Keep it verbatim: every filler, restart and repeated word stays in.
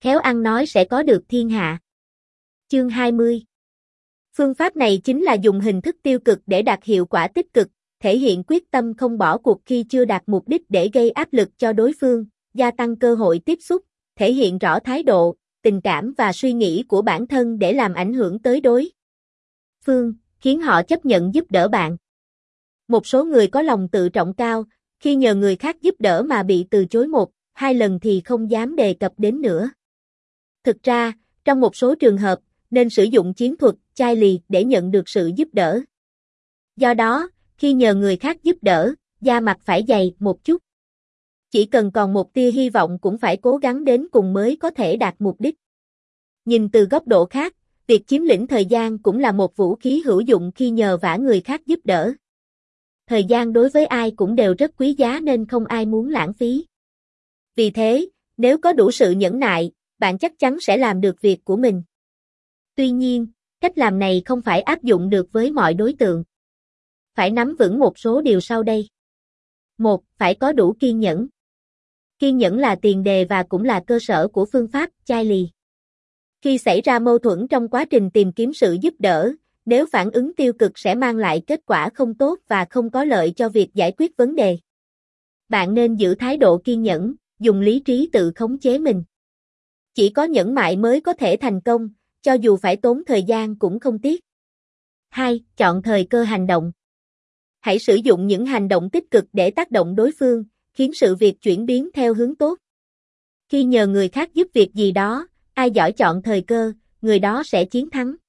khéo ăn nói sẽ có được thiên hạ. Chương hai mươi. Phương pháp này chính là dùng hình thức tiêu cực để đạt hiệu quả tích cực, thể hiện quyết tâm không bỏ cuộc khi chưa đạt mục đích để gây áp lực cho đối phương, gia tăng cơ hội tiếp xúc, thể hiện rõ thái độ, tình cảm và suy nghĩ của bản thân để làm ảnh hưởng tới đối phương, khiến họ chấp nhận giúp đỡ bạn. Một số người có lòng tự trọng cao, khi nhờ người khác giúp đỡ mà bị từ chối một, hai lần thì không dám đề cập đến nữa. Thực ra, trong một số trường hợp, nên sử dụng chiến thuật, chai lì để nhận được sự giúp đỡ. Do đó, khi nhờ người khác giúp đỡ, da mặt phải dày một chút. Chỉ cần còn một tia hy vọng cũng phải cố gắng đến cùng mới có thể đạt mục đích. Nhìn từ góc độ khác, việc chiếm lĩnh thời gian cũng là một vũ khí hữu dụng khi nhờ vả người khác giúp đỡ. Thời gian đối với ai cũng đều rất quý giá nên không ai muốn lãng phí. Vì thế, nếu có đủ sự nhẫn nại, bạn chắc chắn sẽ làm được việc của mình. Tuy nhiên, cách làm này không phải áp dụng được với mọi đối tượng. Phải nắm vững một số điều sau đây. một. Phải có đủ kiên nhẫn. Kiên nhẫn là tiền đề và cũng là cơ sở của phương pháp chai lì. Khi xảy ra mâu thuẫn trong quá trình tìm kiếm sự giúp đỡ, nếu phản ứng tiêu cực sẽ mang lại kết quả không tốt và không có lợi cho việc giải quyết vấn đề. Bạn nên giữ thái độ kiên nhẫn, dùng lý trí tự khống chế mình. Chỉ có nhẫn mại mới có thể thành công, cho dù phải tốn thời gian cũng không tiếc. hai. Chọn thời cơ hành động. Hãy sử dụng những hành động tích cực để tác động đối phương, khiến sự việc chuyển biến theo hướng tốt. Khi nhờ người khác giúp việc gì đó, ai giỏi chọn thời cơ, người đó sẽ chiến thắng.